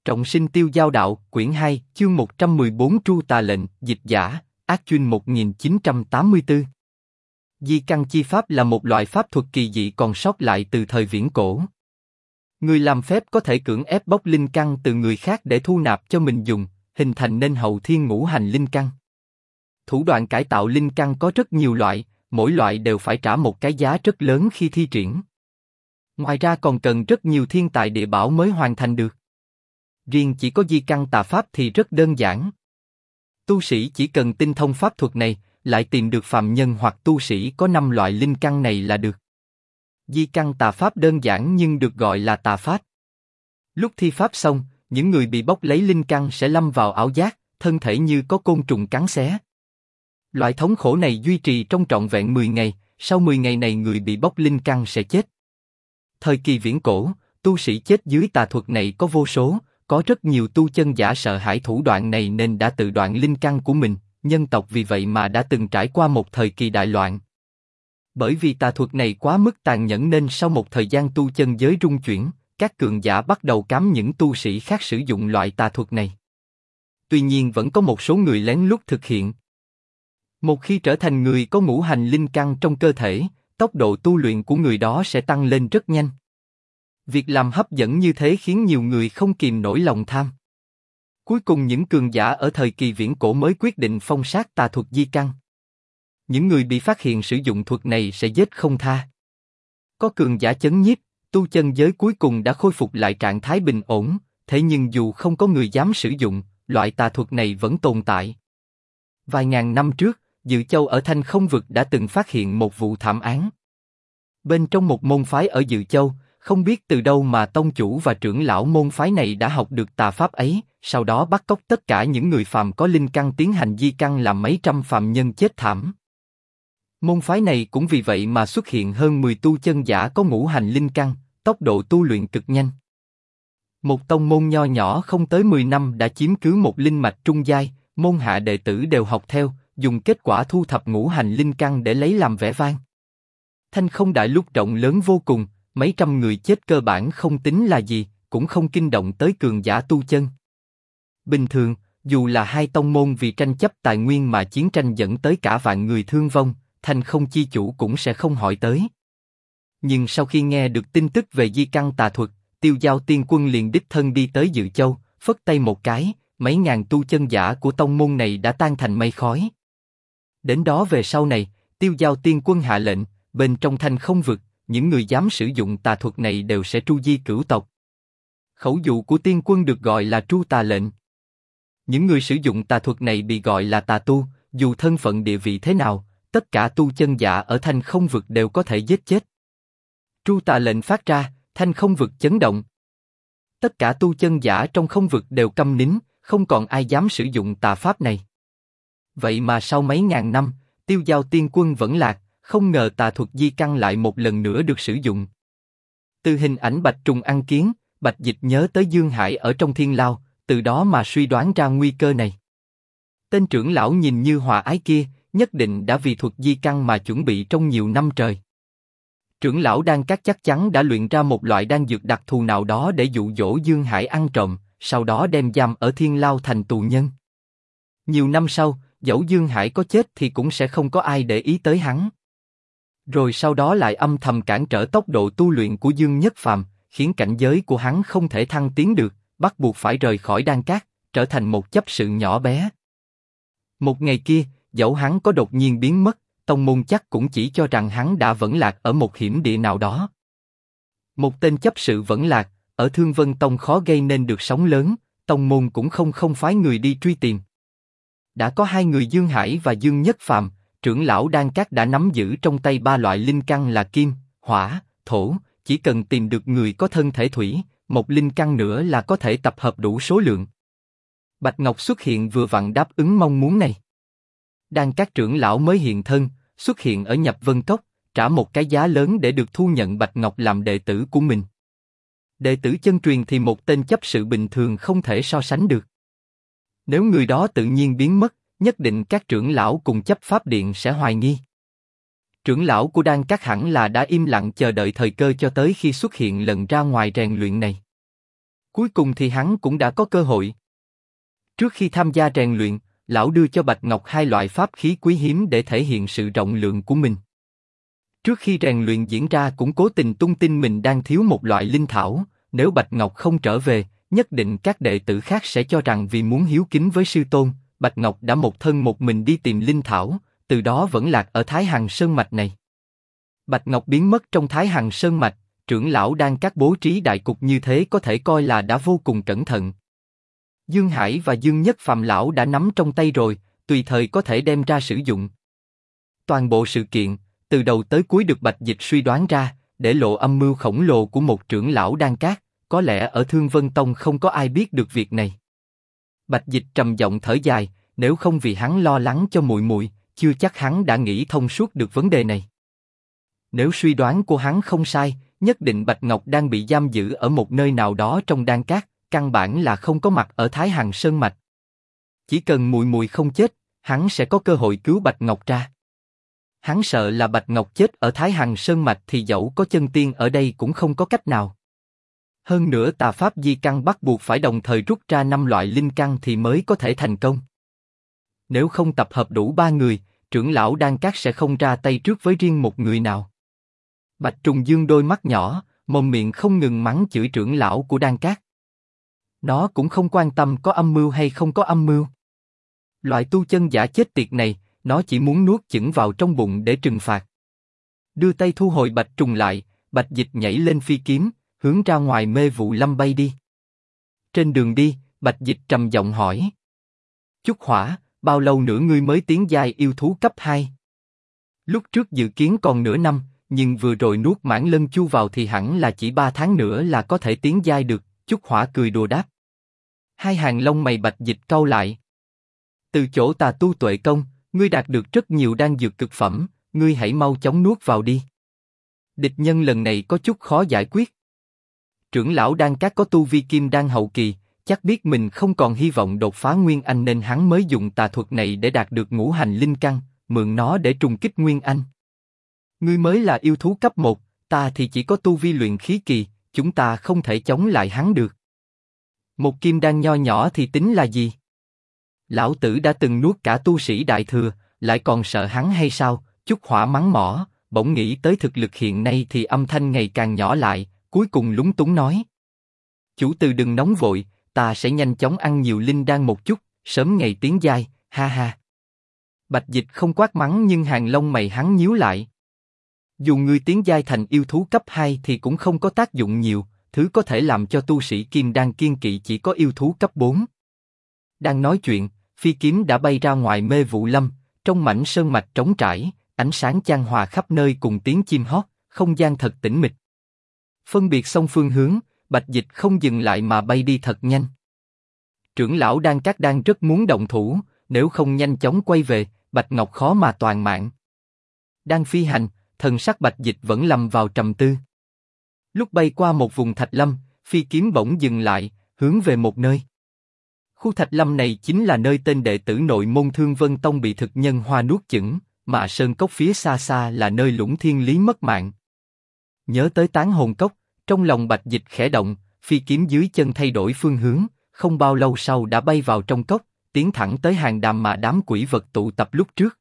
Trọng sinh tiêu giao đạo, quyển 2, chương 114 Tru Tà lệnh, dịch giả, Ác Chuyên 1984. Di căn chi pháp là một loại pháp thuật kỳ dị còn sót lại từ thời viễn cổ. Người làm phép có thể cưỡng ép bóc linh căn từ người khác để thu nạp cho mình dùng, hình thành nên hậu thiên ngũ hành linh căn. Thủ đoạn cải tạo linh căn có rất nhiều loại, mỗi loại đều phải trả một cái giá rất lớn khi thi triển. Ngoài ra còn cần rất nhiều thiên tài địa bảo mới hoàn thành được. Riêng chỉ có di căn tà pháp thì rất đơn giản. Tu sĩ chỉ cần tinh thông pháp thuật này, lại tìm được phàm nhân hoặc tu sĩ có 5 loại linh căn này là được. Di căn tà pháp đơn giản nhưng được gọi là tà pháp. Lúc thi pháp xong, những người bị bóc lấy linh căn sẽ lâm vào ảo giác, thân thể như có côn trùng cắn xé. Loại thống khổ này duy trì trong trọn vẹn 10 ngày, sau 10 ngày này người bị bóc linh căn sẽ chết. Thời kỳ viễn cổ, tu sĩ chết dưới tà thuật này có vô số, có rất nhiều tu chân giả sợ hãi thủ đoạn này nên đã tự đoạn linh căn của mình, nhân tộc vì vậy mà đã từng trải qua một thời kỳ đại loạn. Bởi vì tà thuật này quá mức tàn nhẫn nên sau một thời gian tu chân giới rung chuyển, các cường giả bắt đầu cấm những tu sĩ khác sử dụng loại tà thuật này. Tuy nhiên vẫn có một số người lén lút thực hiện. Một khi trở thành người có ngũ hành linh căn trong cơ thể, tốc độ tu luyện của người đó sẽ tăng lên rất nhanh. Việc làm hấp dẫn như thế khiến nhiều người không kìm nổi lòng tham. Cuối cùng những cường giả ở thời kỳ viễn cổ mới quyết định phong sát tà thuật di căn. Những người bị phát hiện sử dụng thuật này sẽ giết không tha. Có cường giả chấn nhiếp, tu chân giới cuối cùng đã khôi phục lại trạng thái bình ổn, thế nhưng dù không có người dám sử dụng, loại tà thuật này vẫn tồn tại. Vài ngàn năm trước, Dự Châu ở Thanh Không Vực đã từng phát hiện một vụ thảm án. Bên trong một môn phái ở Dự Châu, không biết từ đâu mà tông chủ và trưởng lão môn phái này đã học được tà pháp ấy, sau đó bắt cóc tất cả những người phàm có linh căn tiến hành di căn làm mấy trăm phàm nhân chết thảm. Môn phái này cũng vì vậy mà xuất hiện hơn 10 tu chân giả có ngũ hành linh căn, tốc độ tu luyện cực nhanh. Một tông môn nho nhỏ không tới 10 năm đã chiếm cứ một linh mạch trung giai, môn hạ đệ tử đều học theo, dùng kết quả thu thập ngũ hành linh căn để lấy làm vẻ vang. Thanh Không Đại Lục rộng lớn vô cùng, mấy trăm người chết cơ bản không tính là gì, cũng không kinh động tới cường giả tu chân. Bình thường, dù là hai tông môn vì tranh chấp tài nguyên mà chiến tranh dẫn tới cả vạn người thương vong, Thanh Không chi chủ cũng sẽ không hỏi tới. Nhưng sau khi nghe được tin tức về di căn tà thuật, Tiêu Giao Tiên Quân liền đích thân đi tới Dự Châu, phất tay một cái, mấy ngàn tu chân giả của tông môn này đã tan thành mây khói. Đến đó về sau này, Tiêu Giao Tiên Quân hạ lệnh, bên trong Thanh Không Vực, những người dám sử dụng tà thuật này đều sẽ tru di cửu tộc. Khẩu dụ của Tiên Quân được gọi là Tru Tà lệnh. Những người sử dụng tà thuật này bị gọi là tà tu, dù thân phận địa vị thế nào, tất cả tu chân giả ở Thanh Không Vực đều có thể giết chết. Tru Tà lệnh phát ra, Thanh Không Vực chấn động. Tất cả tu chân giả trong không vực đều câm nín, không còn ai dám sử dụng tà pháp này. Vậy mà sau mấy ngàn năm, Tiêu Giao Tiên Quân vẫn lạc, không ngờ tà thuật di căn lại một lần nữa được sử dụng. Từ hình ảnh bạch trùng ăn kiến, Bạch Dịch nhớ tới Dương Hải ở trong Thiên Lao, từ đó mà suy đoán ra nguy cơ này. Tên trưởng lão nhìn như hòa ái kia, nhất định đã vì thuật di căn mà chuẩn bị trong nhiều năm trời. Trưởng lão Đan Các chắc chắn đã luyện ra một loại đan dược đặc thù nào đó để dụ dỗ Dương Hải ăn trộm, sau đó đem giam ở Thiên Lao thành tù nhân. Nhiều năm sau, dẫu Dương Hải có chết thì cũng sẽ không có ai để ý tới hắn. Rồi sau đó lại âm thầm cản trở tốc độ tu luyện của Dương Nhất Phàm, khiến cảnh giới của hắn không thể thăng tiến được, bắt buộc phải rời khỏi Đan Các, trở thành một chấp sự nhỏ bé. Một ngày kia, dẫu hắn có đột nhiên biến mất, tông môn chắc cũng chỉ cho rằng hắn đã vẫn lạc ở một hiểm địa nào đó. Một tên chấp sự vẫn lạc, ở Thương Vân Tông khó gây nên được sóng lớn, tông môn cũng không phái người đi truy tìm. Đã có hai người Dương Hải và Dương Nhất Phàm, trưởng lão Đan Các đã nắm giữ trong tay 3 loại linh căn là kim, hỏa, thổ, chỉ cần tìm được người có thân thể thủy, một linh căn nữa là có thể tập hợp đủ số lượng. Bạch Ngọc xuất hiện vừa vặn đáp ứng mong muốn này. Đan Các trưởng lão mới hiện thân, xuất hiện ở Nhập Vân Cốc, trả một cái giá lớn để được thu nhận Bạch Ngọc làm đệ tử của mình. Đệ tử chân truyền thì một tên chấp sự bình thường không thể so sánh được. Nếu người đó tự nhiên biến mất, nhất định các trưởng lão cùng chấp pháp điện sẽ hoài nghi. Trưởng lão của Đan Các hẳn là đã im lặng chờ đợi thời cơ cho tới khi xuất hiện lần ra ngoài rèn luyện này. Cuối cùng thì hắn cũng đã có cơ hội. Trước khi tham gia rèn luyện, lão đưa cho Bạch Ngọc hai loại pháp khí quý hiếm để thể hiện sự rộng lượng của mình. Trước khi rèn luyện diễn ra cũng cố tình tung tin mình đang thiếu một loại linh thảo, nếu Bạch Ngọc không trở về, nhất định các đệ tử khác sẽ cho rằng vì muốn hiếu kính với sư tôn, Bạch Ngọc đã một thân một mình đi tìm linh thảo, từ đó vẫn lạc ở Thái Hằng Sơn Mạch này. Bạch Ngọc biến mất trong Thái Hằng Sơn Mạch, trưởng lão đang các bố trí đại cục như thế có thể coi là đã vô cùng cẩn thận. Dương Hải và Dương Nhất Phàm lão đã nắm trong tay rồi, tùy thời có thể đem ra sử dụng. Toàn bộ sự kiện, từ đầu tới cuối được Bạch Dịch suy đoán ra, để lộ âm mưu khổng lồ của một trưởng lão đan cát, có lẽ ở Thương Vân Tông không có ai biết được việc này. Bạch Dịch trầm giọng thở dài, nếu không vì hắn lo lắng cho muội muội, chưa chắc hắn đã nghĩ thông suốt được vấn đề này. Nếu suy đoán của hắn không sai, nhất định Bạch Ngọc đang bị giam giữ ở một nơi nào đó trong đan cát, căn bản là không có mặt ở Thái Hằng Sơn Mạch. Chỉ cần muội muội không chết, hắn sẽ có cơ hội cứu Bạch Ngọc ra. Hắn sợ là Bạch Ngọc chết ở Thái Hằng Sơn Mạch thì dẫu có chân tiên ở đây cũng không có cách nào. Hơn nữa tà pháp di căn bắt buộc phải đồng thời rút ra 5 loại linh căn thì mới có thể thành công. Nếu không tập hợp đủ 3 người, trưởng lão đan cát sẽ không ra tay trước với riêng một người nào. Bạch Trùng Dương đôi mắt nhỏ, mồm miệng không ngừng mắng chửi trưởng lão của đan cát. Nó cũng không quan tâm có âm mưu hay không có âm mưu. Loại tu chân giả chết tiệt này, nó chỉ muốn nuốt chửng vào trong bụng để trừng phạt. Đưa tay thu hồi Bạch Trùng lại, Bạch Dịch nhảy lên phi kiếm, hướng ra ngoài mê vụ lâm bay đi. Trên đường đi, Bạch Dịch trầm giọng hỏi: Chúc Hỏa, bao lâu nữa ngươi mới tiến giai yêu thú cấp 2? Lúc trước dự kiến còn nửa năm, nhưng vừa rồi nuốt Mãn Lân Chu vào thì hẳn là chỉ 3 tháng nữa là có thể tiến giai được. Chúc Hỏa cười đùa đáp. Hai hàng lông mày Bạch Dịch cau lại. Từ chỗ Tà Tu Tuệ Công, ngươi đạt được rất nhiều đan dược cực phẩm, ngươi hãy mau chóng nuốt vào đi. Địch nhân lần này có chút khó giải quyết. Trưởng lão đan cát có tu vi kim đan hậu kỳ, chắc biết mình không còn hy vọng đột phá Nguyên Anh nên hắn mới dùng tà thuật này để đạt được ngũ hành linh căn, mượn nó để trùng kích Nguyên Anh. Ngươi mới là yêu thú cấp 1, ta thì chỉ có tu vi luyện khí kỳ, chúng ta không thể chống lại hắn được. Một kim đan nho nhỏ thì tính là gì? Lão tử đã từng nuốt cả tu sĩ đại thừa, lại còn sợ hắn hay sao? Chúc Hỏa mắng mỏ, bỗng nghĩ tới thực lực hiện nay thì âm thanh ngày càng nhỏ lại, cuối cùng lúng túng nói: Chủ tử đừng nóng vội, ta sẽ nhanh chóng ăn nhiều linh đan một chút, sớm ngày tiến giai, ha ha. Bạch Dịch không quát mắng nhưng hàng lông mày hắn nhíu lại. Dù ngươi tiến giai thành yêu thú cấp 2 thì cũng không có tác dụng nhiều, thứ có thể làm cho tu sĩ kim đan kiên kỵ chỉ có yêu thú cấp 4. Đang nói chuyện, phi kiếm đã bay ra ngoài mê vụ lâm, trong mảnh sơn mạch trống trải, ánh sáng chan hòa khắp nơi cùng tiếng chim hót, không gian thật tĩnh mịch. Phân biệt xong phương hướng, Bạch Dịch không dừng lại mà bay đi thật nhanh. Trưởng lão đan cát đang rất muốn động thủ, nếu không nhanh chóng quay về, Bạch Ngọc khó mà toàn mạng. Đang phi hành, thần sắc Bạch Dịch vẫn lầm vào trầm tư. Lúc bay qua một vùng thạch lâm, phi kiếm bỗng dừng lại, hướng về một nơi. Khu thạch lâm này chính là nơi tên đệ tử nội môn Thương Vân Tông bị thực nhân hoa nuốt chửng, mà sơn cốc phía xa xa là nơi Lũng Thiên Lý mất mạng. Nhớ tới tán hồn cốc, trong lòng Bạch Dịch khẽ động, phi kiếm dưới chân thay đổi phương hướng, không bao lâu sau đã bay vào trong cốc, tiến thẳng tới hàng đàm mà đám quỷ vật tụ tập lúc trước.